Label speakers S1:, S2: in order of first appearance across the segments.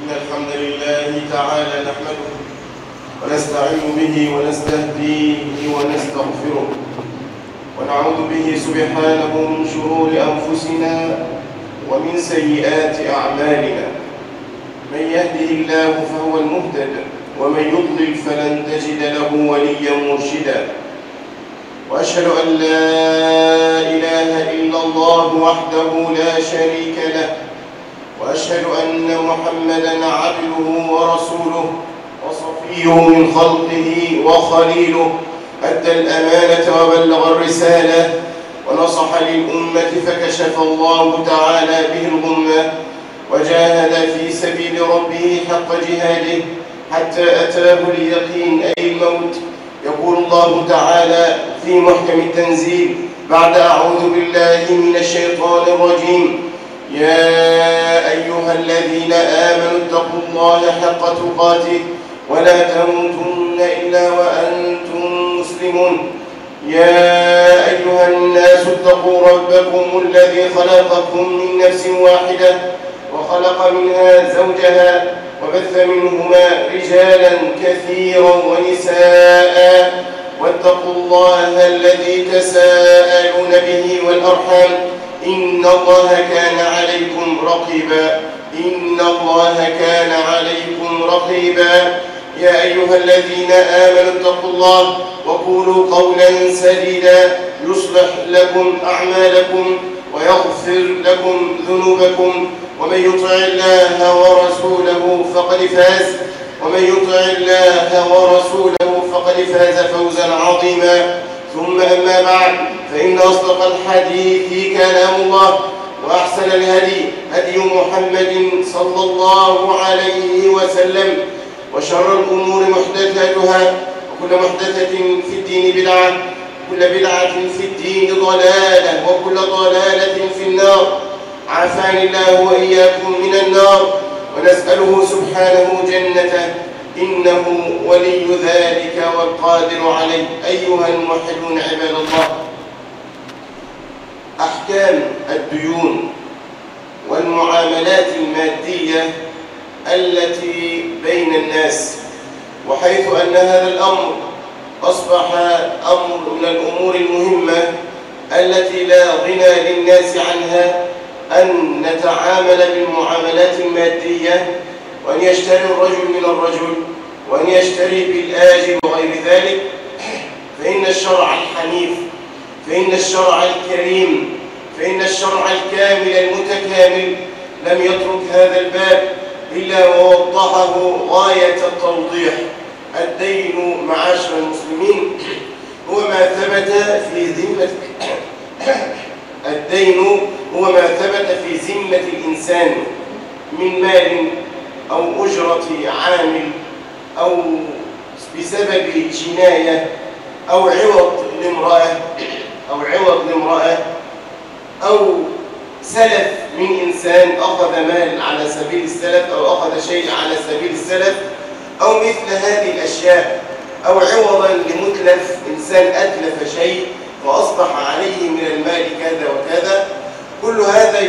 S1: إن الحمد لله تعالى نحمده ونستعين به ونستهديه ونستغفره ونعوذ به سبحانه من شرور أنفسنا ومن سيئات أعمالنا. من يهده الله فهو المهتد ومن يضلل فلن تجد له وليا مرشدا. وأشهد أن لا إله إلا الله وحده لا شريك له، وأشهد أن محمدًا عبده ورسوله وصفيه من خلقه وخليله، أدى الأمانة وبلغ الرسالة ونصح للأمة فكشف الله تعالى به الغمة، وجاهد في سبيل ربه حق جهاده حتى أتاه اليقين أي الموت. يقول الله تعالى في محكم التنزيل بعد أعوذ بالله من الشيطان الرجيم: يا أيها الذين آمنوا اتقوا الله حق تقاته ولا تموتن إلا وأنتم مسلمون. يا أيها الناس اتقوا ربكم الذي خلقكم من نفس واحدة وخلق منها زوجها وبث منهما رجالا كثيرا ونساء، واتقوا الله الذي تساءلون به والأرحام إن الله كان عليكم رقيبا. إن الله كان عليكم رقيبا. يا أيها الذين آمنوا اتقوا الله وقولوا قولا سديدا يصلح لكم أعمالكم ويغفر لكم ذنوبكم، ومن يطع الله ورسوله فقد فاز فوزا عظيما. ثم أما بعد، فإن أصدق الحديث كلام الله، وأحسن الهدي هدي محمد صلى الله عليه وسلم، وشر الأمور محدثاتها، وكل محدثة في الدين بدعة، وكل بدعة في الدين ضلالة، وكل ضلالة في النار. عافاني الله وإياكم من النار، ونسأله سبحانه جنته إنه ولي ذلك والقادر عليه. أيها الموحدون عباد الله، أحكام الديون والمعاملات المادية التي بين الناس، وحيث أن هذا الأمر أصبح أمر من الأمور المهمة التي لا غنى للناس عنها، أن نتعامل بالمعاملات المادية، وأن يشتري الرجل من الرجل، وأن يشتري بالآجل وغير ذلك، فإن الشرع الحنيف، فإن الشرع الكريم، فإن الشرع الكامل المتكامل لم يترك هذا الباب إلا ووضحه غاية التوضيح. الدين معاشر المسلمين هو ما ثبت في ذمة الدين هو ما ثبت في ذمة الإنسان من مال أو أجرة عامل، أو بسبب جناية، أو عوض لامرأة، أو سلف من إنسان أخذ مال على سبيل السلف، أو أخذ شيء على سبيل السلف، أو مثل هذه الأشياء، أو عوضا لمتلف، إنسان أتلف شيء فأصبح عليه من المال كذا وكذا، كل هذا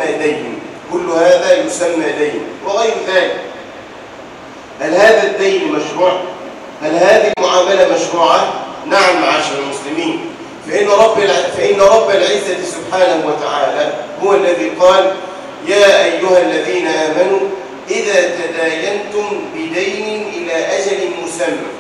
S1: يسمى دين، وغير ذلك. هل هذا الدين مشروع؟ هل هذه المعاملة مشروعة؟ نعم معاشر المسلمين، فإن رب العزة سبحانه وتعالى هو الذي قال: يا أيها الذين آمنوا إذا تداينتم بدين إلى أجل مسمى.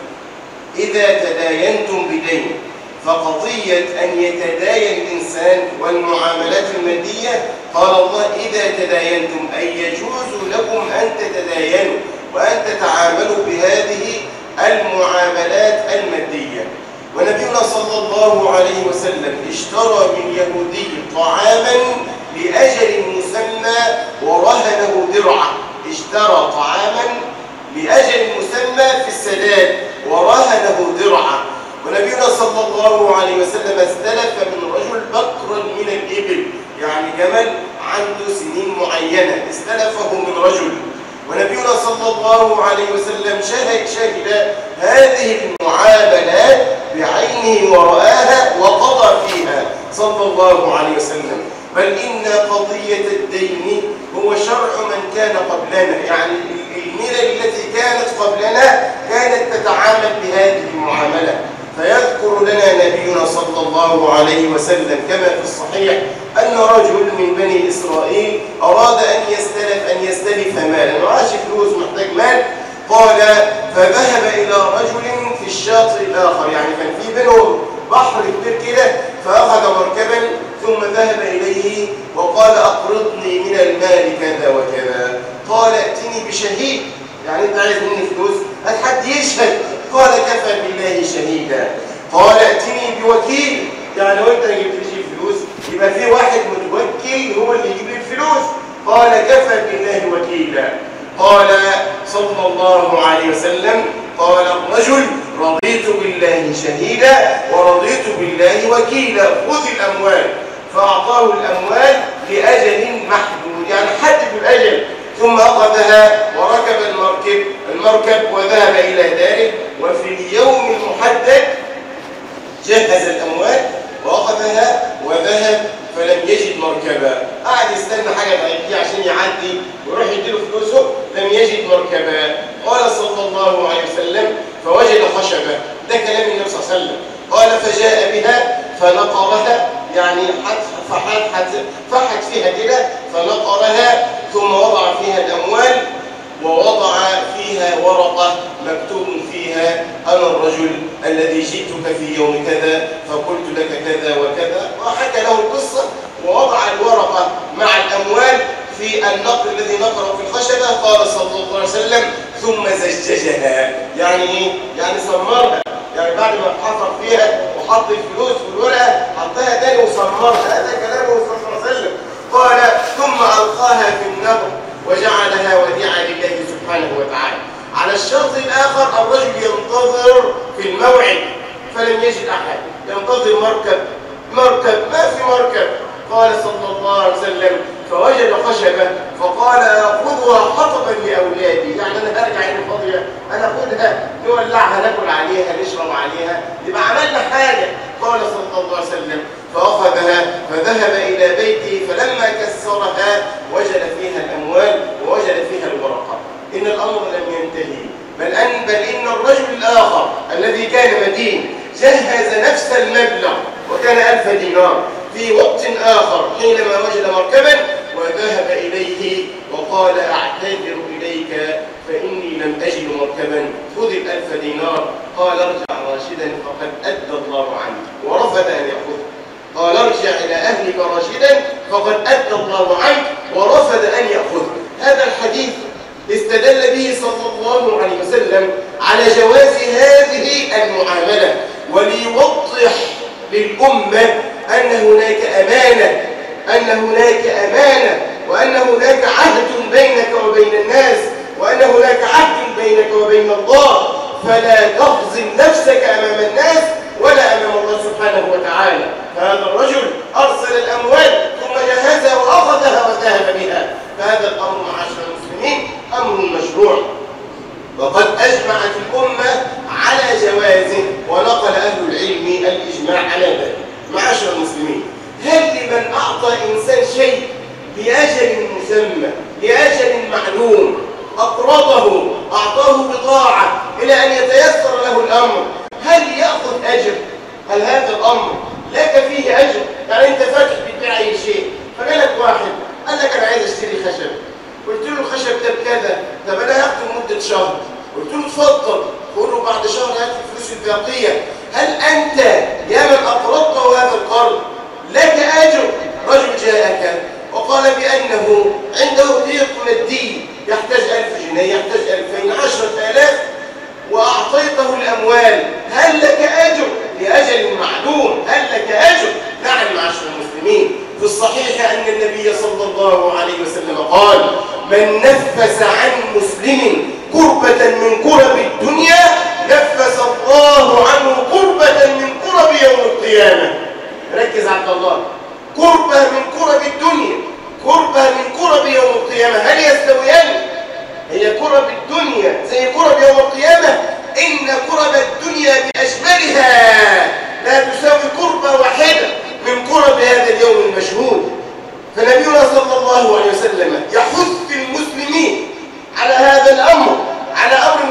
S1: فقضية أن يتداين الإنسان والمعاملات المادية، قال الله: إذا تداينتم، أي يجوز لكم أن تتداينوا وأن تتعاملوا بهذه المعاملات المادية. ونبينا صلى الله عليه وسلم اشترى من يهودي طعاما لأجل مسمى ورهنه درعا. اشترى طعاما لأجل مسمى في السداد ورهنه درعا. ونبينا صلى الله عليه وسلم استلف من رجل بكرا من الإبل، يعني جمل عنده سنين معينة، استلفه من رجل. ونبينا صلى الله عليه وسلم شهد هذه المعاملات بعينه ورآها وقضى فيها صلى الله عليه وسلم. بل إن قضية الدين هو شرع من كان قبلنا، يعني الملل التي كانت قبلنا كانت تتعامل بهذه المعاملة. فيذكر لنا نبينا صلى الله عليه وسلم كما في الصحيح أن رجل من بني إسرائيل أراد أن يستلف مالا، معاش فلوس محتاج مال. قال فذهب إلى رجل في الشاطئ الآخر، يعني كان في بينهم بحر كبير كده، فأخذ مركبا ثم ذهب إليه وقال أقرضني من المال كذا وكذا. قال ائتني بشهيد، يعني أنت عايز مني فلوس؟ هات حد يشهد. قال كفى بالله شهيدا. قال ائتني بوكيل، يعني لو أنت ما جبتليش الفلوس يبقى في واحد متوكل هو اللي يجيب الفلوس. قال كفى بالله وكيلا. قال صلى الله عليه وسلم قال الرجل رضيت بالله شهيدا ورضيت بالله وكيلا، خذ الأموال. فأعطاه الأموال لأجل محدود، يعني حدد الأجل. ثم أخذها وركب المركب وذهب إلى داره، وفي اليوم المحدد جهز الأموال وأخذها وذهب فلم يجد مركبا. قعد يستنى حاجة تعدي عشان يعدي ويروح يديله فلوسه، لم يجد مركبا. قال صلى الله عليه وسلم فوجد خشبة، ده كلام النبي صلى الله عليه وسلم. قال فجاء بها فنقرها، يعني فحت فيها كده فنقرها، ثم وضع فيها الأموال ووضع فيها ورقة مكتوب فيها أنا الرجل الذي جئتك في يوم كذا فقلت لك كذا وكذا، وحكى له القصة ووضع الورقة مع الأموال في النقر الذي نقره في الخشبة. قال صلى الله عليه وسلم ثم زججها، يعني إيه؟ يعني سمرها، يعني بعد ما حفر فيها وحط الفلوس والورقة حطها تاني وسمرها. هذا كلامه صلى الله عليه وسلم. قال ثم ألقاها في النهر وجعلها وديعة لله سبحانه وتعالى. على الشرط الآخر الرجل ينتظر في الموعد فلم يجد أحد، ينتظر مركب ما في مركب. قال صلى الله عليه وسلم فوجد خشبة فقال خذها حطبا لأولادي، يعني أنا هرجع إلى فاضية، أنا خذها نولعها ناكل عليها نشرب عليها يبقى عملنا حاجة. قال صلى الله عليه وسلم فأخذها فذهب إلى بيته فلما كسرها وجد فيها الأموال ووجد فيها الورقة. إن الأمر لم ينتهي، بل إن الرجل الآخر الذي كان مدين جهز نفس المبلغ وكان 1000 دينار في وقت آخر حينما وجد مركبا وذهب إليه وقال أعتذر إليك فإني لم أجد مركبا، خذ 1000 دينار. قال ارجع راشدا فقد أدى الله عنك، ورفض أن يأخذه. قال ارجع إلى أهلك راشدا فقد أدى الله عنك، ورفض أن يأخذه. هذا الحديث استدل به صلى الله عليه وسلم على جواز هذه المعاملة، وليوضح للأمة أن هناك أمانة وأن هناك عهد بينك وبين الناس، وأن هناك عهد بينك وبين الله، فلا تخزن نفسك أمام الناس ولا أمام الله سبحانه وتعالى. فهذا الرجل أرسل الأموال ثم جهزها وأخذها وذهب بها، فهذا الأمر معاشر المسلمين أمر مشروع، وقد أجمعت الأمة على جوازه، ونقل أهل العلم الإجماع على ذلك. معاشر المسلمين، هل لمن أعطى إنسان شيء لأجل مسمى لأجل معلوم أقرضه أعطاه بضاعة إلى أن يتيسر له الأمر، هل يأخذ أجر؟ هل هذا الأمر لك فيه أجر؟ يعني أنت فاتح بتبيع أي شيء فجالك واحد قال لك أنا عايز أشتري خشب، قلت له الخشب ده بكذا، طب أنا هاخده لمدة شهر، قلت له اتفضل، قول له بعد شهر هات الفلوس الباقية. هل أنت يا من أقرضته هذا القرض لك أجر؟ رجل جاءك وقال بأنه عنده ضيق مادي، يحتاج 1000 جنيه، يحتاج 2000، 10,000، وأعطيته الأموال، هل لك أجر لأجل معلوم؟ هل لك أجر؟ نعم معاشر المسلمين، في الصحيح أن النبي صلى الله عليه وسلم قال من نفس عن مسلم كربة من كرب الدنيا نفس الله عنه كربة من كرب يوم القيامة. ركز عبد الله، كربة من كرب الدنيا، كربة من كرب يوم القيامة، هل يستويان؟ هي كرب الدنيا زي كرب يوم القيامة؟ إن كرب الدنيا بأشملها لا تساوي كربة واحدة من كرب هذا اليوم المشهود. فنبينا صلى الله عليه وسلم يحث المسلمين على هذا الأمر،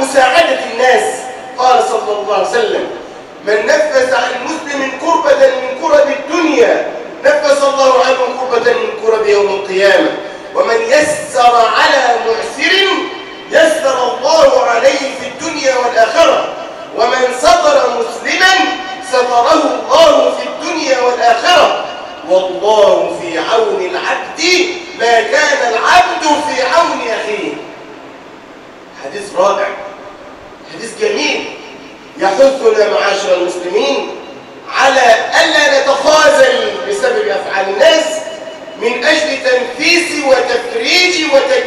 S1: مساعدة الناس. قال صلى الله عليه وسلم: من نفس عن مسلم كربة من كرب الدنيا نفس الله عنه كربة من كرب يوم القيامة، ومن يسر على معسر يسر الله عليه في الدنيا والآخرة، ومن ستر مسلما ستره الله في الدنيا والآخرة، والله في عون العبد ما كان العبد في عون أخيه. حديث رائع، حديث جميل يحثنا معاشر المسلمين على ألا نتخاذل بسبب أفعال الناس من أجل تنفيس وتفريج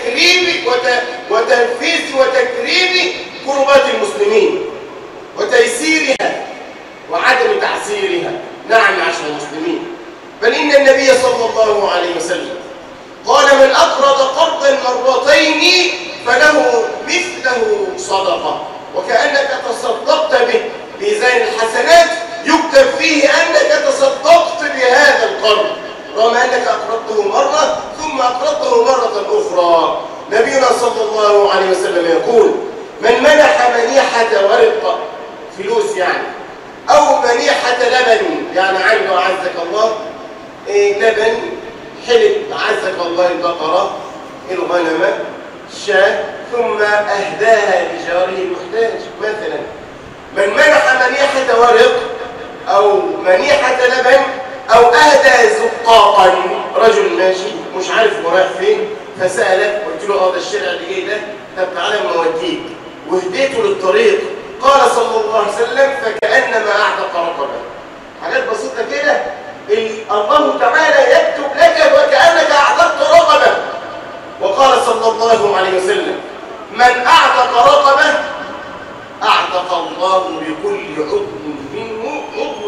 S1: وتنفيس وتكريم كربات المسلمين وتيسيرها وعدم تعسيرها. نعم معاشر المسلمين، بل إن النبي صلى الله عليه وسلم قال: من أقرض قرضا مرتين فله مثله صدقة، وكأنك تصدقت به. ميزان الحسنات يكتب فيه أنك تصدقت بهذا القرض، رغم أنك أقرضته مرة ثم أقرضته مرة أخرى. نبينا صلى الله عليه وسلم يقول: من منح منيحة ورق، فلوس يعني، أو منيحة لبن، يعني عنده أعزك الله لبن، حلب أعزك الله البقرة، الغنم، الشاة، ثم أهداها لجاره المحتاج مثلا. من منح منيحة ورق أو منيحة لبن أو أهدى زقاقا، رجل ماشي مش عارف هو رايح فين فسألك، قلت له ده الشارع اللي جاي ده، طب تعالى نوديك، وهديته للطريق. قال صلى الله عليه وسلم: فكأنما أعتق رقبة. حاجات بسيطة كده الله تعالى يكتب لك وكأنك أعتقت رقبة. وقال صلى الله عليه وسلم: من أعتق رقبة أعتق الله بكل عضو منه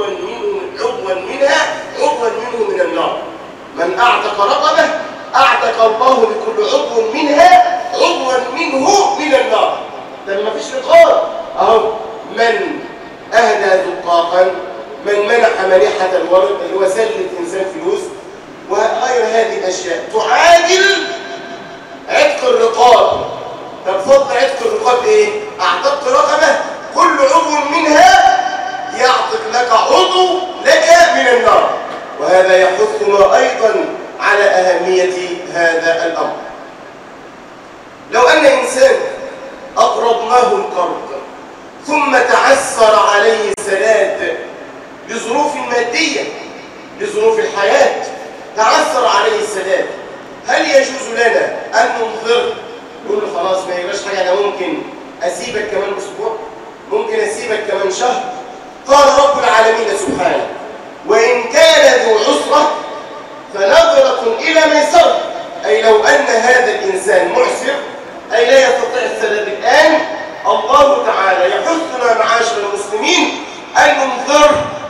S1: من النار. من أعتق رقبة أعتق الله بكل عضو منها عضوا منه من النار. ده ما فيش نقاط أهو. من أهدى زقاقا، من منح منيحة الورق اللي هو سلة إنسان فلوس، وغير هذه الأشياء تعادل عتق الرقاب. طب فضل عتق الرقاب إيه؟ أعتقت رقبة كل عضو منها يعتق لك عضو لك من النار. وهذا يحثنا أيضا على أهمية هذا الأمر. لو أن إنسان أقرضناه القرض ثم تعسر عليه السداد لظروف مادية، لظروف الحياة، تعسر عليه السداد، هل يجوز لنا أن ننظر نقول له خلاص ما يبقاش حاجة، أنا ممكن أسيبك كمان أسبوع، ممكن أسيبك كمان شهر؟ قال رب العالمين سبحانه: وإن كان ذو عسرة فنظرة إلى ميسرة. أي لو أن هذا الإنسان معسر أي لا يستطيع السداد الآن، الله تعالى يحثنا معاشر المسلمين أن ننظر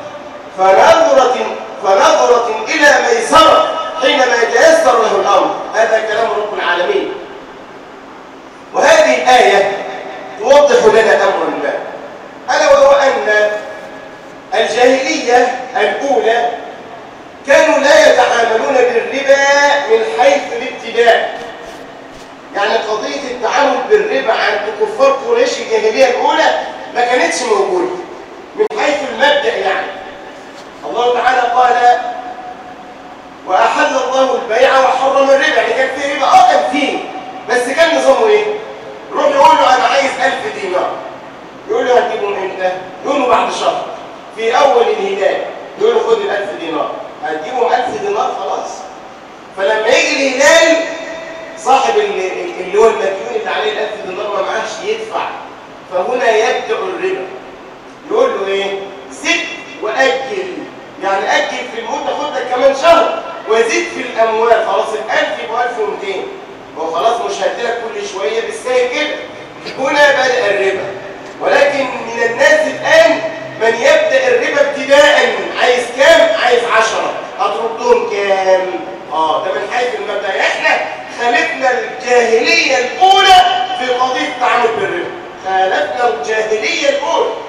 S1: فنظرة إلى ميسرة حينما يتيسر له الأمر. هذا كلام رب العالمين. وهذه الآية توضح لنا أمرا ما، ألا وهو أن الجاهلية الأولى كانوا لا يتعاملون بالربا من حيث الابتداء. يعني قضية التعامل بالربا عند كفار قريش الجاهلية الأولى ما كانتش موجودة من حيث المبدأ. يعني الله تعالى قال: وأحل الله البيع وحرم الربا. يعني كان فيه ربا، كان فيه، بس كان نظامه إيه؟ يروح يقول له أنا عايز 1000 دينار، يقول له هتجيبهم إمتى؟ يقول له بعد شهر في أول الهلال، يقول له خد ال1000 دينار، هتجيبهم 1000 دينار خلاص. فلما يجي الهلال صاحب اللي هو المديون اللي عليه ال1000 دينار ما معاش يدفع، فهنا يبدأ الربا. يقول له إيه؟ سد وأجل، يعني أجل في المدة، خد لك كمان شهر وزيد في الأموال، خلاص ال1000 يبقى 1200، هو خلاص مش هديلك كل شوية بالسهل كده. هنا بدأ الربا. ولكن من الناس الآن من يبدأ الربا ابتداء، عايز كام؟ عايز 10، هتردهم كام؟ ده من حيث المبدأ. احنا خالفنا الجاهلية الأولى في قضية التعامل بالربا، خالفنا الجاهلية الأولى.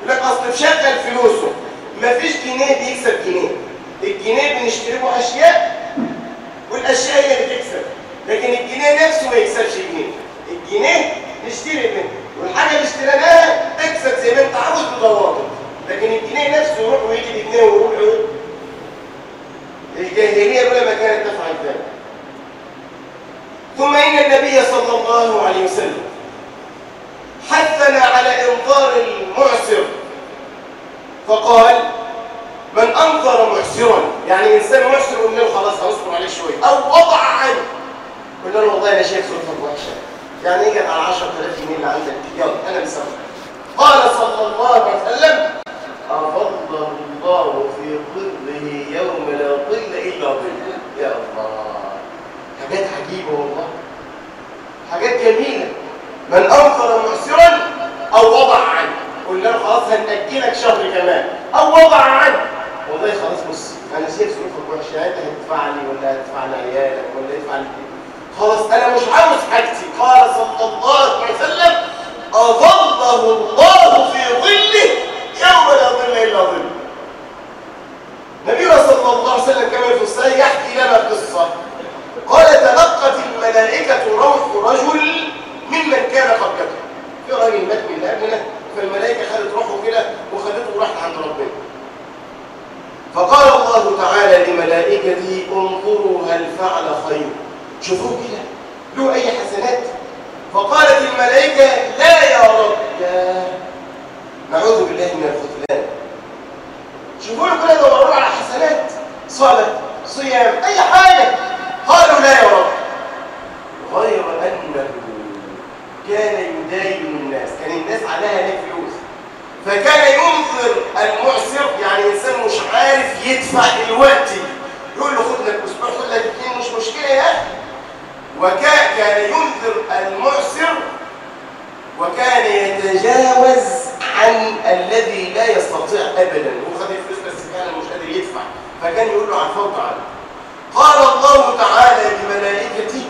S1: يقول لك اصل بشغل فلوسه. مفيش جنيه بيكسب جنيه. الجنيه بنشتري به اشياء والاشياء هي اللي تكسب، لكن الجنيه نفسه ما يكسبش جنيه. الجنيه نشتري منه والحاجه اللي اشتريناها تكسب زي ما انت عاوز بضوابط، لكن الجنيه نفسه يروح ويجي بجنيه ويروح ويجي. الجاهليه الاولى ما كانت تفعل ذلك. ثم ان النبي صلى الله عليه وسلم حثنا على انظار المعسر، فقال من انظر معسرا، يعني انسان معسر قلنا له خلاص هنصبر عليه شويه، او وضع عنه قلنا له والله انا شايف صورتك وحشه، يعني اجي على 10000 جنيه اللي عندك يلا انا مسامحك. قال صلى الله عليه وسلم أظله الله في ظله يوم لا ظل إلا ظله. يا الله، حاجات عجيبة والله، حاجات جميلة. من أنظر معسرا أو وضع عنه، قلنا له خلاص هنأجلك شهر كمان، أو وضع عنه والله خلاص بص أنا شايف ظروفك وحشة، أنت هتدفع لي ولا هتدفع لعيالك ولا هتدفع لي خلاص أنا مش عاوز حاجتي. قال صلى الله عليه وسلم أظله الله في ظله يوم لا ظل إلا ظله. نبينا صلى الله عليه وسلم كما في الصحيح يحكي لنا قصة، قال تلقت الملائكة روح رجل ممن كان قبلكم. في راجل مات من قبلنا فالملائكة خدت روحه كده وخدته وراحت عند ربنا. فقال الله تعالى لملائكته انظروا هل فعل خير، شوفوه كده له أي حسنات؟ فقالت الملائكة لا يا رب. يا نعوذ بالله من الخذلان. شوفوا له كده دوروا على حسنات، صلاة، صيام، أي حاجة. قالوا لا يا رب، غير أنه كان يداين الناس، كان الناس عليها ليه فلوس، فكان ينظر المعسر، يعني إنسان مش عارف يدفع دلوقتي، يقول له خد لك أسبوع خد لك 2 مش مشكلة يا أخي. وكان ينذر المعسر وكان يتجاوز عن الذي لا يستطيع ابدا، هو خد الفلوس بس فعلا مش قادر يدفع، فكان يقول له عفوت عنه. قال الله تعالى لملائكته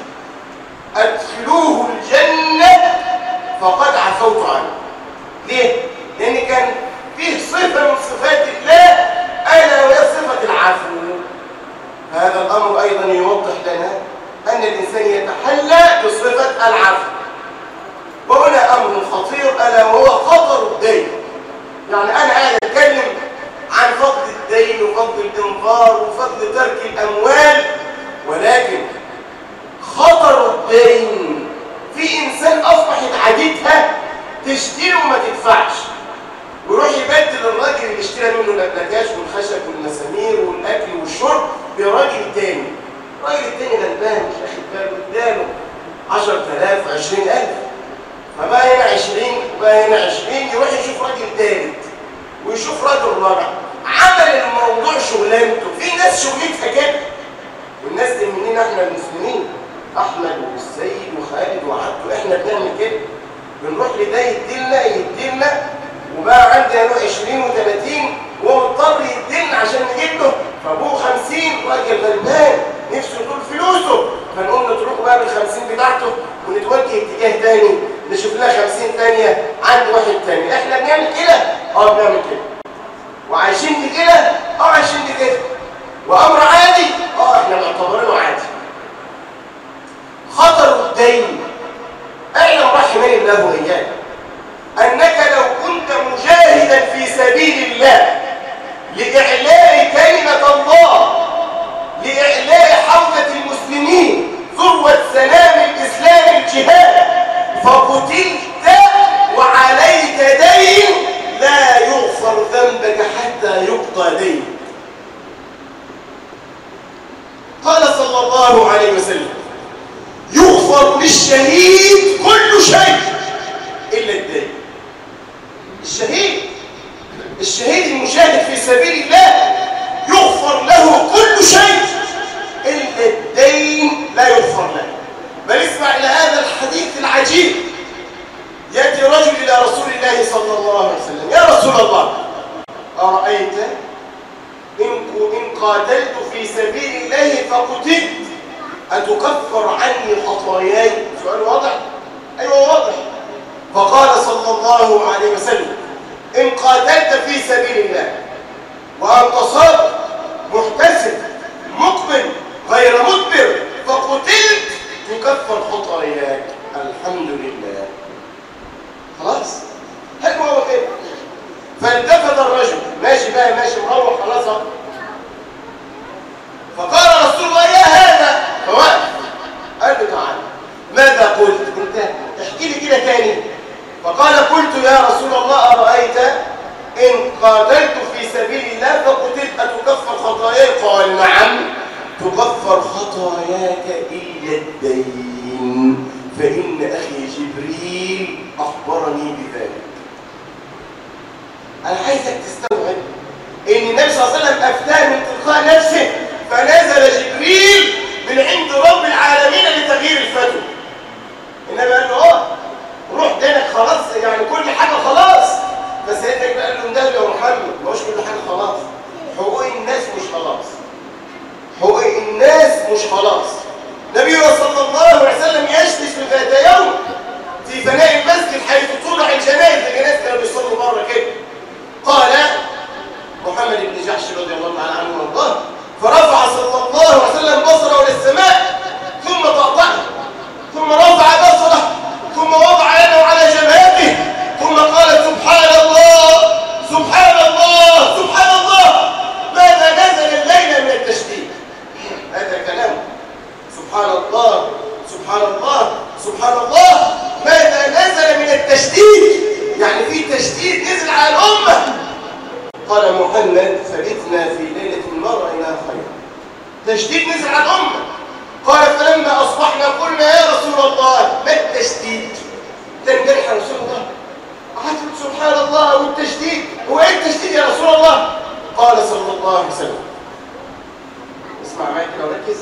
S1: ادخلوه الجنه فقد عفوت عنه. ليه؟ لان كان فيه صفه من صفات الله الا وهي صفه العفو. هذا الامر ايضا يوضح لنا أن الإنسان يتحلى بصفة العفو. وهنا أمر خطير ألا وهو خطر الدين. يعني أنا قاعد أتكلم عن فضل الدين وفضل الإنظار وفضل ترك الأموال، ولكن خطر الدين في إنسان أصبحت عادتها تشتري وما تدفعش، ويروح يبدل الراجل اللي اشترى منه الأبلكاش والخشب والمسامير والأكل والشرب براجل تاني. الراجل التاني غلبان مش واخد باله، اداله 10000 20,000، فبقى هنا 20 وبقى هنا 20، يروح يشوف راجل تالت ويشوف راجل رابع، عمل الموضوع شغلانته. في ناس شغلتها كده، والناس دي مننا احنا المسلمين، احمد والسيد وخالد وعبده، احنا بنعمل كده، بنروح لده يديلنا وبقى عندي انا 20 و30 وهو مضطر يديلنا عشان نجيب له، فابوه 50 راجل غلبان نفسه يطول فلوسه، فنقوم نتركه بقى بال50 بتاعته ونتوجه اتجاه تاني نشوف لها 50 تانية عند واحد تاني. احنا بنعمل كده؟ بنعمل كده. وعايشين دي كده؟ عايشين دي كده. وامر عادي؟ احنا معتبرينه عادي. خطر الدين، اعلم رحمني الله واياك انك لو كنت مجاهدا في سبيل الله لإعلاء كلمة الله، لإعلاء حوزة المسلمين، ذروة سلام الإسلام الجهاد، فقتلت وعليك دين لا يغفر ذنبك حتى يقضى دين. قال صلى الله عليه وسلم يغفر للشهيد كل شيء إلا الدين. الشهيد المجاهد في سبيل الله يغفر له كل شيء إلا الدين لا يغفر له. بل اسمع إلى هذا الحديث العجيب. يأتي رجل إلى رسول الله صلى الله عليه وسلم: يا رسول الله، أرأيت إن قاتلت في سبيل الله فقتلت أتكفر عني خطاياي؟ سؤال واضح؟ أيوة واضح. فقال صلى الله عليه وسلم: إن قاتلت سبيل الله وأنت صادق محتسب مقبل غير مدبر فقتلت تكفر خطاياك. الحمد لله. خلاص حلو هو كده. فالتفت الرجل ماشي بقى ماشي مروح خلاص. فقال رسول الله يا هذا فوقف. قال له تعالى ماذا قلت؟ انت احكي لي كده تاني. فقال قلت يا رسول الله أرأيت إن قاتلت في سبيل الله فقتلت أتكفر خطاياي؟ قال نعم تكفر خطاياك إلا الدين فإن أخي جبريل أخبرني بذلك. أنا عايزك تستوعب إن النبي صلى الله عليه وسلم أفتاه من تلقاء نفسه فنزل جبريل من عند رب العالمين لتغيير الفتوى. النبي قال له روح دينك خلاص يعني كل حاجة خلاص. بس سيدنا قال له ده يا محمد مش كل حاجة خلاص. حقوق الناس مش خلاص. حقوق الناس مش خلاص. النبي صلى الله عليه وسلم يجلس ذات يوم في فناء المسجد حيث توضع الجنائز. الناس كانوا بيصلوا بره كده. قال محمد بن جحش رضي الله تعالى عنه وارضاه فرفع صلى الله عليه وسلم بصره الى السماء ثم طأطأه ثم رفع بصره ثم وضع يده على جبهته ثم قال سبحان الله سبحان الله سبحان الله ماذا نزل الليلة من التشديد. هذا كلام سبحان الله سبحان الله سبحان الله ماذا نزل من التشديد. يعني في تشديد نزل على الأمة. قال محمد فبتنا في ليلة ما رأيناها خيرا. تشديد نزل على الأمة. قال فلما أصبحنا قلنا يا رسول الله ما التشديد؟ تنجرح يا رسول الله. قعدت سبحان الله والتشديد هو ايه التشديد يا رسول الله؟ قال صلى الله عليه وسلم اسمع معي كده وركز.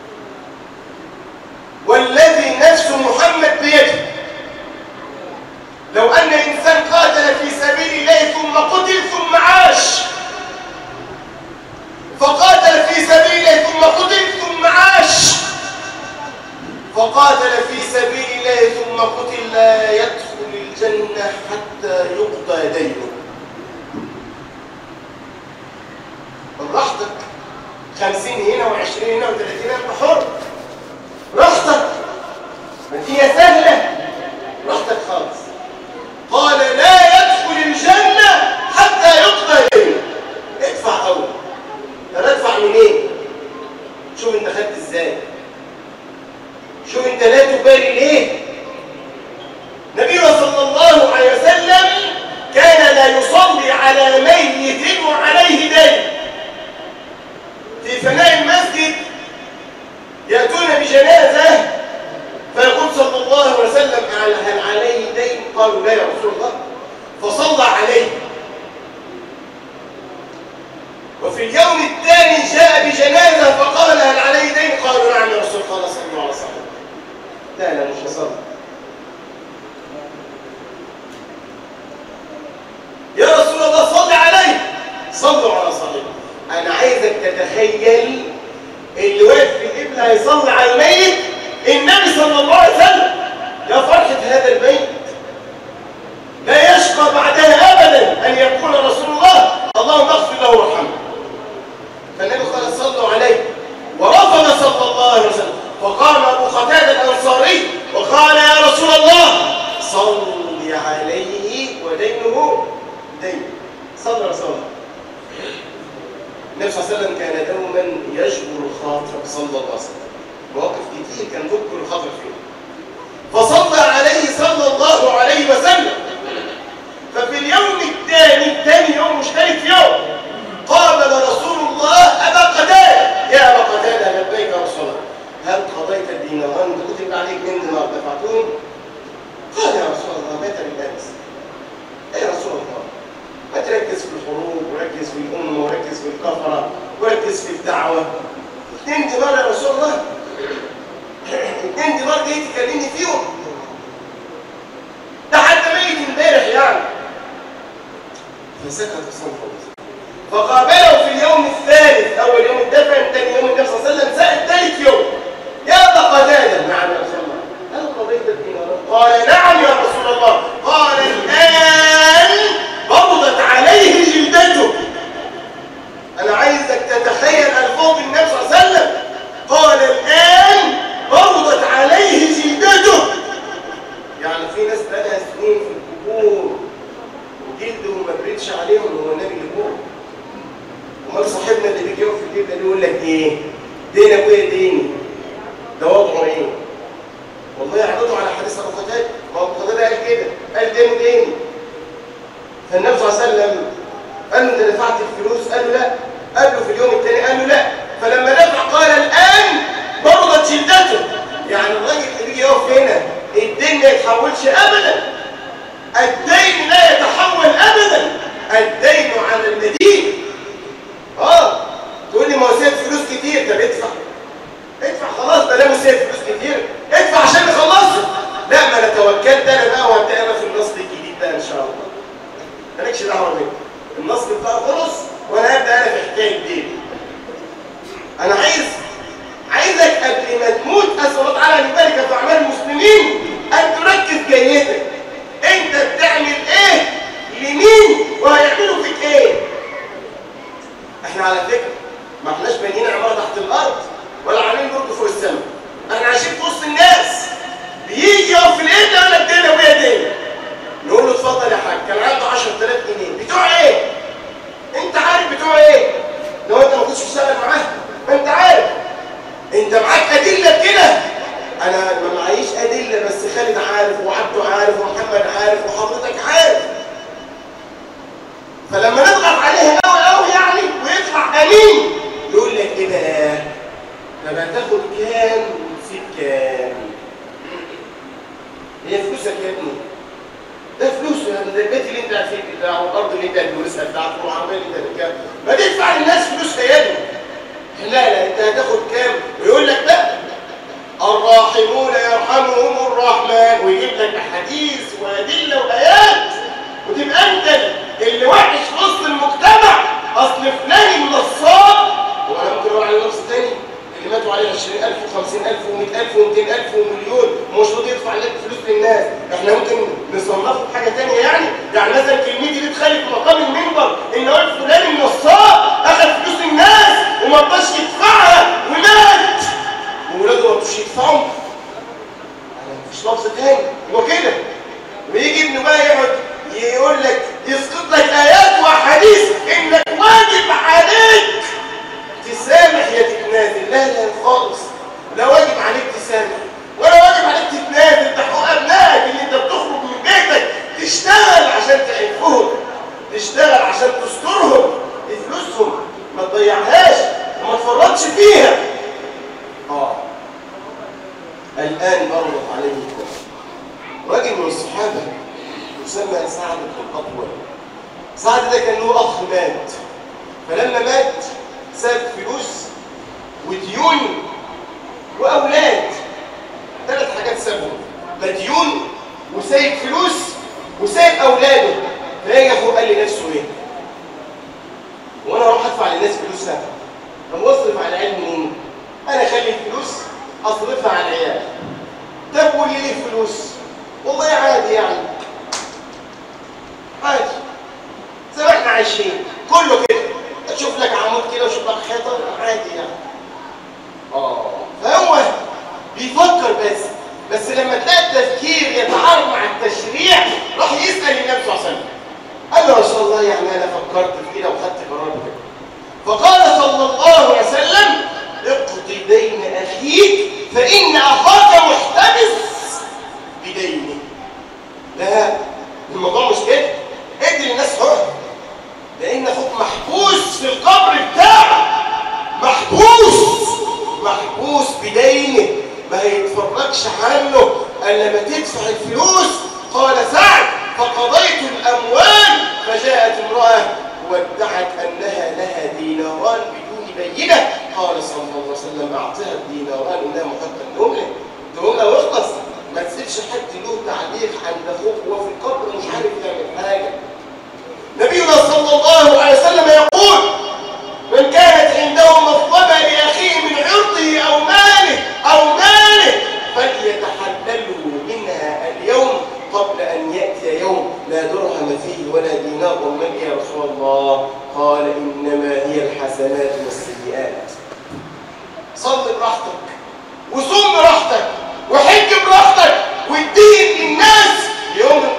S1: والذي نفس محمد بيده لو أن إنسان قاتل في سبيل الله ثم قتل ثم عاش فقاتل في سبيل الله ثم قتل ثم عاش فقاتل في سبيل الله ثم قتل لا يدخل الجنة حتى يقضى دينه. براحتك 50 هنا و20 هنا و30 هنا حر راحتك. ما هي سهلة راحتك خالص. قال لا يدخل الجنة حتى يقضى دينه. ادفع أول. طب ادفع منين؟ شوف انت خدت ازاي. شوف انت لا تبالي ليه. النبي صلى الله عليه وسلم كان لا يصلي على ميت وعليه دين. في فناء المسجد يأتون بجنازة فيقول صلى الله عليه وسلم هل عليه دين؟ قالوا لا يا رسول الله فصلى عليه. وفي اليوم الثاني جاء بجنازة فقال هل عليه دين؟ قالوا نعم يا رسول الله. قال صلوا على صاحبه. لا لا مش هصلي. يا رسول الله صل عليه. صلوا على صاحبه. أنا عايزك تتخيل اللي واقف في القبلة هيصلي على الميت النبي صلى الله عليه وسلم. يا فرحة هذا الميت لا يشقى بعدها أبدا أن يقول رسول الله اللهم اغفر له وارحمه. فالنبي قال صلوا عليه ورفض صلى الله عليه وسلم. فقام أبو قتادة الأنصاري وقال يا رسول الله صل عليه ودينه دين. صلى رسول الله. النبي صلى الله عليه وسلم كان دوما يجبر الخاطر صلى الله عليه وسلم. مواقف كتير كان يذكر الخاطر فيه. فصلى عليه صلى الله عليه وسلم. ففي اليوم الثاني يوم مش ثالث يوم قابل رسول الله أبا قتادة. يا أبا قتادة لبيك يا رسول الله هل قضيت الدينارين اللي كتب عليك 2 دينار دفعتهم؟ قال يا رسول الله مات بالأمس. إيه يا رسول الله ما تركز في الحروب وركز في الأمة وركز في الكفرة وركز في الدعوة. 2 دينار يا رسول الله 2 دينار دي تكلمني فيهم؟ ده حتى ميت امبارح يعني. فسكت صوته. فقابله في اليوم الثالث. أول يوم الدفن، ثاني يوم النبي صلى الله عليه وسلم سأل ثالث يوم يا أبا قتادة نعم يا رسول الله هل قضيت الدينار؟ قال نعم يا رسول الله. قال الآن بردت عليه جلدته. يخشى عليهم، هو النبي اللي فوق. امال صاحبنا اللي بيجي يقف في البيت ده يقول لك ايه؟ دين ابويا ديني، ده وضعه ايه؟ والله عرضوا على حديث ابو قتاده، ما ابو قتاده قال كده، قال دينه ديني. فالنبي صلى الله عليه وسلم قال له انت دفعت الفلوس؟ قال له لا. قابله في اليوم الثاني قال له لا. فلما دفع قال الان برضت شدته. يعني الراجل اللي بيجي يقف هنا الدين ما يتحولش ابدا. الدين لا يتحول ابدا. الدين على المدين. تقول لي ما هو سايب فلوس كتير. طب ادفع خلاص، ما دام سايب فلوس كتير ادفع عشان نخلصه. لا، ما انا توكلت انا بقى وهبدا في النص الجديد ده ان شاء الله. مالكش دعوه بيه. النص بتاعه خلص وانا هبدا انا في حكايه الدين. انا عايزك قبل ما تموت اسال الله تعالى ان يبارك في اعمال المسلمين ان تركز جيدا. انت بتعمل ايه لمين وهيعملوا فيك ايه؟ احنا على فكره ما احناش بانيين عماره تحت الارض ولا عاملين برج فوق السماء. احنا عايشين في وسط الناس. بيجي يقف في الايد يقول لك دين ابويا دين. نقول له اتفضل يا حاج، كان عنده 10000 جنيه. بتوع ايه؟ انت عارف بتوع ايه؟ لو انت ما كنتش بتشتغل معاه ما انت عارف. انت معاك ادله كده. انا ما معيش ادله، بس خالد عارف وعبده عارف ومحمد عارف وحضرتك عارف. فلما نضغط عليه قوي قوي يعني ويطلع امين يقول لك ايه بقى؟ طب هتاخد كام وتسيب كام؟ هي فلوسك يا ابني. ده فلوسه يا ابني، ده البيت اللي انت قاعد فيه بتاعه والارض اللي انت هتورثها بتاعته والعربيه اللي انت هتركبها. ما تدفع للناس فلوسها يا ابني. لا انت هتاخد كام؟ ويقول لك لا الراحمون يرحمهم الرحمن، ويجيب لك احاديث وادله وايات، وتبقى انت اللي وحش في وسط المجتمع. اصل فلان النصاب، وانا ممكن اقول على نفس تاني اللي ماتوا عليه 20000 و50000 و100000 و200000 ومليون ومش راضي يدفع لك فلوس للناس. احنا ممكن نصنفه بحاجه ثانيه يعني مثلا كلمتي اللي تخلي في مقام المنبر ان هو فلان النصاب اخذ فلوس الناس وما رضاش يدفعها ومات وولاده ما رضوش يدفعوا. مفيش لفظ تاني، هو كده. ويجي ابنه بقى يقعد يقول لك يسقط لك ايات واحاديث انك واجب عليك تسامح يا تتنازل. لا خالص، لا واجب عليك تسامح ولا واجب عليك تتنازل. ده حقوق ابنائك اللي انت بتخرج من بيتك تشتغل عشان تعفهم، تشتغل عشان تسترهم، فلوسهم ما تضيعهاش وما تفرطش فيها. الان مرت عليه راجل من الصحابه يسمى سعد بن الأطول. سعد ده كان له اخ مات، فلما مات ساب فلوس وديون واولاد. 3 حاجات سابهم، مديون وسايب فلوس وسايب اولاده. فيجي اخوه قال لنفسه ايه؟ وانا اروح ادفع للناس فلوسها؟ طب واصرف على العيال منين؟ انا اخلي الفلوس اصرفها على العيال. طب واللي ليه فلوس؟ والله عادي يعني، عادي زي ما احنا عايشين كله كده. تشوف لك عمود كده وشوف لك حيطه عادي يعني. فهو بيفكر بس لما تلاقي التفكير يتعارض مع التشريع راح يسال النبي صلى الله عليه وسلم. قال له يا رسول الله يعني انا فكرت في كده وخدت قرار كده. فقال صلى الله عليه وسلم اقضي دين اخيك فان اخاك محتبس بدينه. لا الموضوع مش كده. ادي للناس حقوق، لان اخوك محبوس في القبر بتاعه، محبوس بدينه، ما هيتفرجش عنه الا لما تدفع الفلوس. قال سعد فقضيت الاموال فجاءت امراه وادعت انها لها ديناران بدون بينه. قال صلى الله عليه وسلم اعطها الديناران انها محقا دهمله واخلص. ما تسيبش حد له تعليق عند اخوك وهو في القبر مش عارف يعمل حاجه. نبينا صلى الله عليه وسلم يقول من كانت عنده مظلمه لاخيه من عرضه او ماله فليتحلله منها اليوم قبل ان ياتي يوم لا درهم فيه ولا دينار. ومن يا رسول الله؟ قال انما هي الحسنات والسيئات. صل براحتك وصوم براحتك وحج براحتك وادين للناس. يوم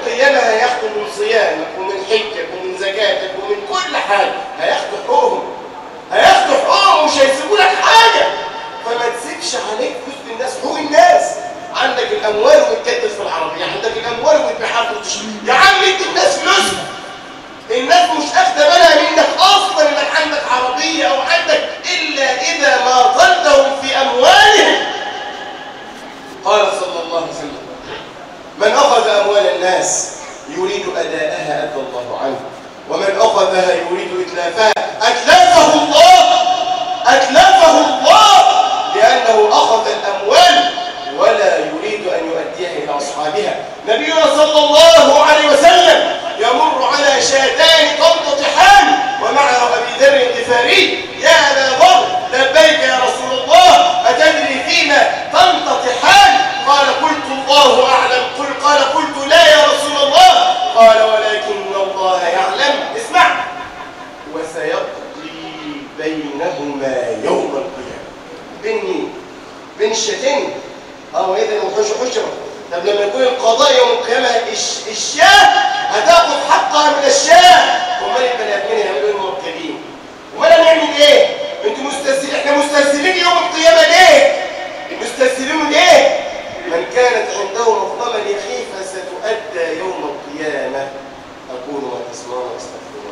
S1: القيامة هياخدوا من صيامك ومن حجك ومن زكاتك ومن كل حاجة، هياخدوا حقوقهم، هياخدوا حقوقهم، مش هيسيبوا لك حاجة. فما تسيبش عليك فلوس الناس، حقوق الناس. عندك الأموال وتكدس في العربية، عندك الأموال وتبيعها وتشتري، يا عم ادي الناس فلوسها. الناس مش أخدة بالها منك أصلا إنك عندك عربية أو عندك إلا إذا ما طلتهم في أموالهم. قال صلى الله عليه وسلم: من أخذ أموال الناس يريد أداءها أدى الله عنه، ومن أخذها يريد إتلافها أتلفه الله، أتلفه الله، لأنه أخذ الأموال ولا يريد أن يؤديها إلى أصحابها. نبينا صلى الله عليه وسلم يمر على شاتان تنتطحان ومعه أبي ذر الغفاري: يا أبا ذر لبيك يا رسول الله، أتدري فيما تنتطحان؟ قال: قلت الله أعلم. قال: قلت لا يا رسول الله. قال: ولكن الله يعلم. اسمع: وسيقضي بينهما يوم القيامة. بين الشاتين. وإذا الوحوش حشرة. طب لما يكون القضاء يوم القيامة الشاه هتاخد حقها من الشاه، ومال البني آدمين يعملوا ايه المركبين؟ ومال هنعمل ايه؟ انتوا مستسهلين، احنا مستسهلين يوم القيامة ليه؟ مستسهلين ليه؟ من كانت عنده مظلمة لأخيه فستؤدى يوم القيامة. أقول ما تسمعون واستغفر الله.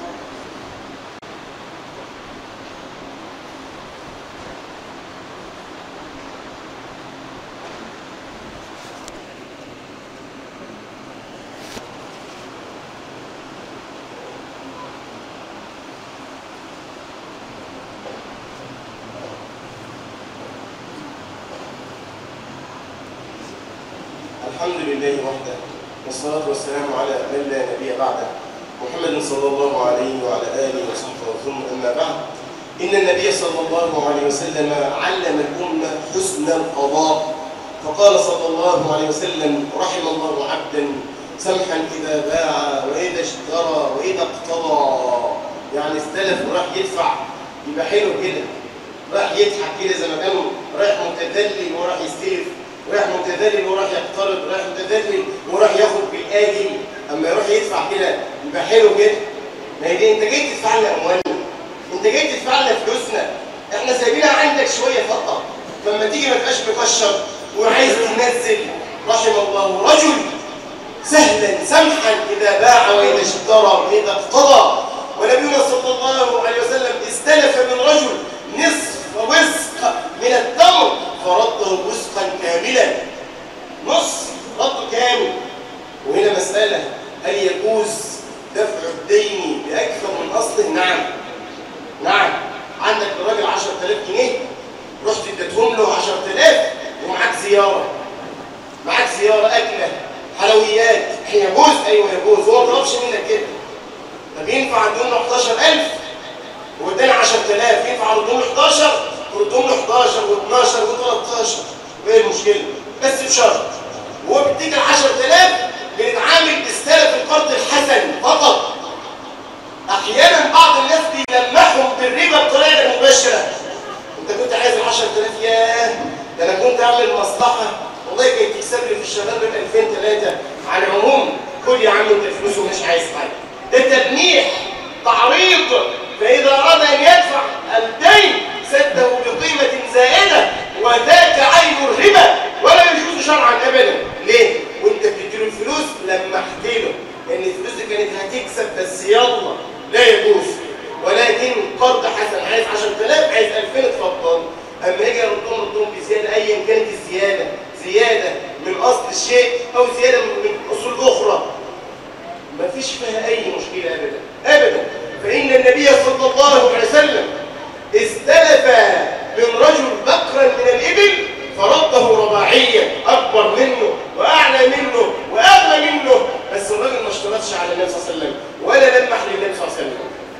S1: الحمد لله وحده، والصلاة والسلام على من لا نبي بعده، محمد صلى الله عليه وعلى آله وصحبه وسلم. أما بعد، إن النبي صلى الله عليه وسلم علم الأمة حسن القضاء، فقال صلى الله عليه وسلم: رحم الله عبدا سمحا إذا باع وإذا اشترى وإذا اقتضى. يعني استلف وراح يدفع، يبقى حلو كده، راح يضحك كده زي ما كانوا رايح متذلل وراح يستلف، رايح متذلل وراح يقترض، رايح متذلل وراح ياخد بالآجل. اما يروح يدفع كده يبقى حلو كده. ما هي دي انت جاي تدفع لنا اموالنا، انت جاي تدفع لنا فلوسنا، احنا سايبينها عندك شويه فقط. فلما تيجي ما تبقاش مكشر وعايز تنزل. رحم الله رجل سهلا سمحا اذا باع واذا اشترى واذا اقتضى. ونبينا صلى الله عليه وسلم استلف من رجل نصف وسق من التمر فرده وسقا كاملا، نص رد كامل. وهنا مسألة: هل يجوز دفع الدين بأكثر من أصله؟ نعم. نعم. عندك الراجل 10,000 جنيه، رحت اديتهم له 10,000 ومعاك زيارة، معاك زيارة أكلة حلويات، يجوز؟ أيوه يجوز. هو ما طلبش منك كده. طب ينفع اديهم له 11,000 واداني 10,000، ينفع اردهم له 11؟ تردهم له 11 و12 و13، وايه المشكله؟ بس بشرط وهو بيديك ال 10,000 بنتعامل باستلف القرض الحسن فقط. احيانا بعض الناس بيلمحهم بالربا بطريقه غير مباشره. انت كنت عايز ال 10,000، ياه ده انا كنت اعمل مصلحه والله كانت تكسب لي في الشهر ب 2000 3. على العموم خد يا عم انت الفلوس ومش عايز حاجه. ده تلميح، تعريض. فاذا اراد ان يدفع الدين سده بقيمة زائدة، وذاك عين الربا ولا يجوز شرعا أبدا. ليه؟ وانت بتديله الفلوس لمحت له ان الفلوس دي كانت هتكسب، بس يلا لا يجوز. ولكن قرض حسن، عايز 10,000 عايز 2000 اتفضل. اما يجي يردهم بزيادة ايا كانت الزيادة، زيادة من اصل الشيء او زيادة من اصول اخرى، ما فيش فيها اي مشكلة ابدا ابدا. فان النبي صلى الله عليه وسلم استلف من رجل بكرا من الإبل فرده رباعيا، أكبر منه وأعلى منه وأغنى منه، بس الراجل ما اشترطش على النبي صلى الله عليه وسلم ولا لمح للنبي صلى الله عليه وسلم.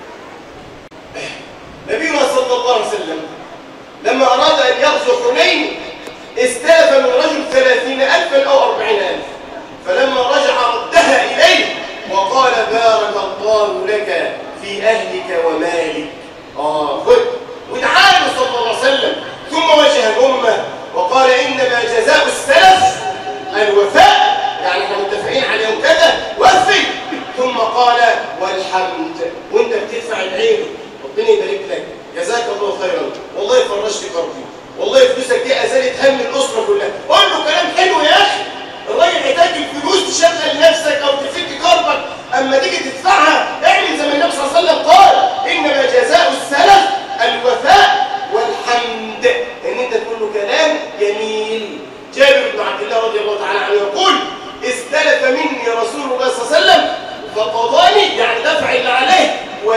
S1: نبينا صلى الله عليه وسلم لما أراد أن يغزو حنين استلف من رجل 30,000 أو 40,000، فلما رجع ردها إليه وقال: بارك الله لك في أهلك ومالك. خذ. ودعا له صلى الله عليه وسلم، ثم وجه الأمة وقال: إنما جزاء السلف الوفاء. يعني احنا متفقين دافعين على يوم كذا وفي. ثم قال والحمد، وانت بتدفع العين ربنا يبارك لك، جزاك الله خيرا، والله فرجت كربي، والله فلوسك دي ازالت هم الاسره كلها. قول له كلام حلو يا اخي. الراجل محتاج الفلوس تشغل نفسك او تفك كربك، اما تيجي تدفعها اعمل زي ما النبي صلى الله عليه وسلم قال انما جزاء السلف الوفاء والحمد، ان انت تقول له كلام جميل. جابر بن عبد الله رضي الله تعالى عنه يقول استلف مني رسول الله صلى الله عليه وسلم فقضاني، يعني دفع اللي عليه،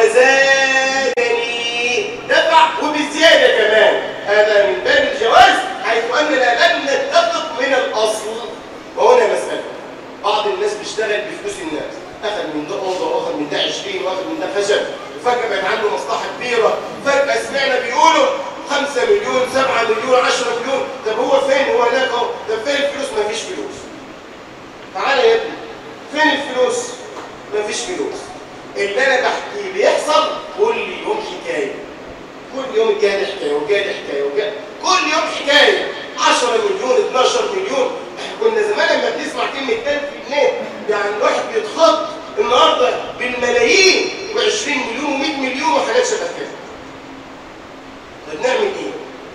S1: وزادني، دفع وبزياده كمان. هذا من باب الجواز، حيث اننا لم نتفق من الاصل. وهنا مساله بعض الناس بيشتغل بفلوس الناس، اخذ من ده اوضه واخذ من ده 20 واخذ من ده خشب، وفجاه بقت عنده مصلحه كبيره، فجاه سمعنا بيقولوا 5 مليون 7 مليون 10 مليون. طب هو فين؟ هو هناك اهو. طب فين الفلوس؟ مفيش فلوس. تعالى يا ابني، فين الفلوس؟ مفيش فلوس. اللي انا بحكيه بيحصل كل يوم حكايه، كل يوم الجاي حكايه والجاي حكايه كل يوم حكايه. 10 مليون 12 مليون. كنا زمان لما بنسمع كلمه 1000 جنيه يعني الواحد بيتخض. النهارده بالملايين و20 مليون و100 مليون وحاجات شبه كده. طب نعمل ايه؟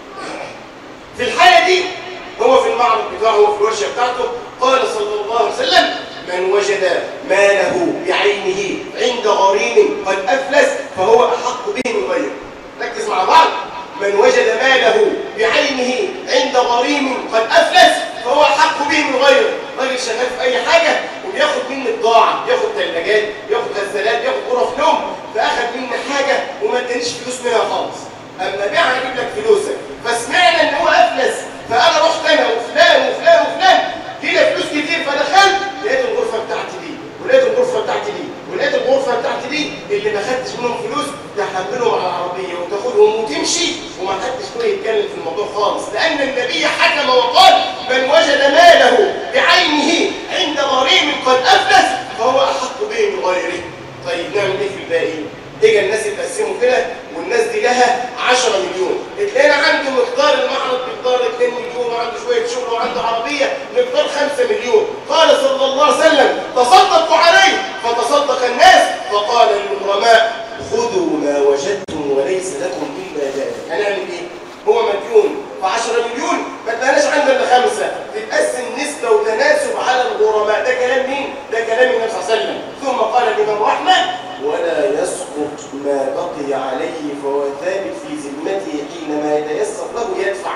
S1: في الحاله دي هو في المعرض بتاعه وفي الورشه بتاعته قال صلى الله عليه وسلم من وجد ماله بعينه عند غريم قد افلس فهو احق به من غيره. ركز مع بعض. من وجد ماله بعينه عند غريم قد افلس فهو احق به من غيره. راجل شغال في اي حاجه وبياخد مني بضاعه، بياخد ثلاجات، بياخد غسالات، بياخد غرف نوم، فاخد مني حاجه وما ادانيش فلوس منها خالص. اما بيعها يجيب لك فلوسك، فسمعنا ان هو افلس، فانا رحت انا وفلان وفلان وفلان هنا فلوس كتير، فدخلت لقيت الغرفه بتاعتي دي ولقيت الغرفه بتاعتي دي ولقيت الغرفه بتاعتي دي اللي ما خدتش منهم فلوس تحملهم على العربيه وتاخدهم وتمشي وما حدش كله يتكلم في الموضوع خالص، لان النبي حكم وقال من وجد ماله بعينه عند غريم قد افلس فهو احق به من غيره. طيب نعمل ايه في الباقي؟ اجى الناس يتقسموا كده والناس دي لها 10 مليون، اتلاقينا عنده مقدار المعرض مقدار 2 مليون وعنده شويه شغل وعنده عربيه مقدار 5 مليون. قال صلى الله عليه وسلم تصدقوا عليه، فتصدق الناس فقال للغرماء خذوا ما وجدتم وليس لكم الا ذلك. هنعمل ايه؟ هو مديون ف 10 مليون ما تلاقيناش عندنا الا 5، تتقسم نسبه وتناسب على الغرماء. ده كلام مين؟ ده كلام النبي صلى الله عليه وسلم. ثم قال الامام احمد ولا يسقط ما بقي عليه فهو ثابت في ذمته حينما يتيسر له يدفع.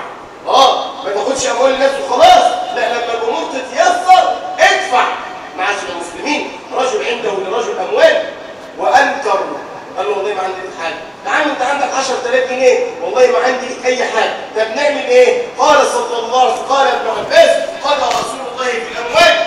S1: ما تاخدش اموال الناس وخلاص، لا، لما الامور تتيسر ادفع. معاشر المسلمين، رجل عنده لرجل اموال وانكر، قال له والله ما عندي حاجه. يا عم انت عندك 10000 جنيه، والله ما عندي اي حاجه. طب نعمل ايه؟ قال صلى الله عليه وسلم، قال ابن عباس قال رسول الله في الاموال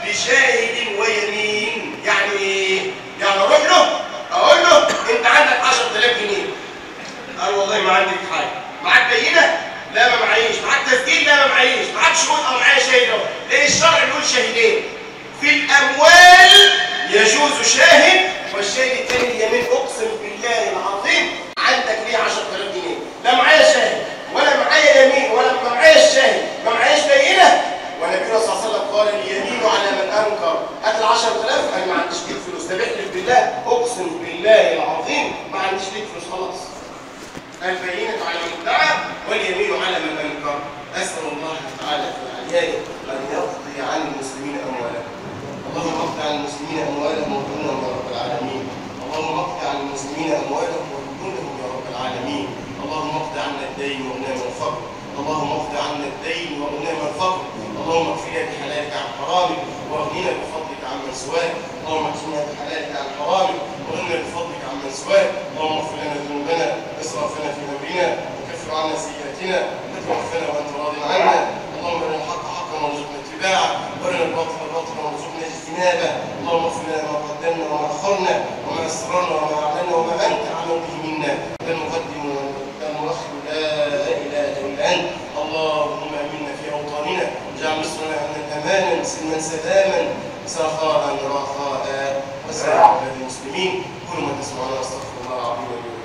S1: بشاهد ويمين. يعني ايه؟ يعني اروح له اقول له انت عندك 10000 جنيه، قال والله ما عندي حاجه. معاك بينه؟ لا ما معيش. معاك تسجيل؟ لا ما معيش. معاك شهود؟ او معايا شاهد اهو. لان الشرع بيقول شاهدين في الاموال، يجوز شاهد والشاهد الثاني اليمين. اقسم بالله العظيم عندك ليه 10000 جنيه، لا معايا شاهد ولا معايا يمين ولا معايا الشاهد، ما معاياش بينه. ونبينا صلى الله عليه وسلم قال اليمين على من انكر. هات ال 10000 انا ما عنديش ليك فلوس. طب احلف بالله، اقسم بالله العظيم ما عنديش ليك فلوس خلاص. البينة على من ادعى واليمين على من انكر. اسال الله تعالى في العلياء ان يقضي عن المسلمين اموالهم. اللهم اقضي عن المسلمين اموالهم وديونهم يا رب العالمين. اللهم اقضي عن المسلمين اموالهم وديونهم يا رب العالمين. اللهم اقضي عنا الدين واغننا من الفقر. اللهم اقضي عنا الدين واغننا من الفقر. اللهم اكفنا بحلالك عن حرامك واغننا بفضلك عمن سواك. اللهم اكفنا بحلالك عن حرامك واغننا بفضلك عمن سواك. اللهم اغفر لنا ذنوبنا واسرافنا في امرنا وكفر عنا سيئاتنا وتوفنا وانت راض عنا. اللهم ارنا الحق حقا وارزقنا اتباعه وارنا الباطل باطلا وارزقنا اجتنابه. اللهم اغفر لنا ما قدمنا وما اخرنا وما اسررنا وما اعلنا وما انت اعلم به منا. لا المقدم ولا المؤخر، لا اله الا انت. اللهم امنا في اوطاننا، اجعل مصرنا امانا سلما سلاما سخاء رخاء وسائر بلاد المسلمين. كل ما تسمعنا استغفر الله العظيم.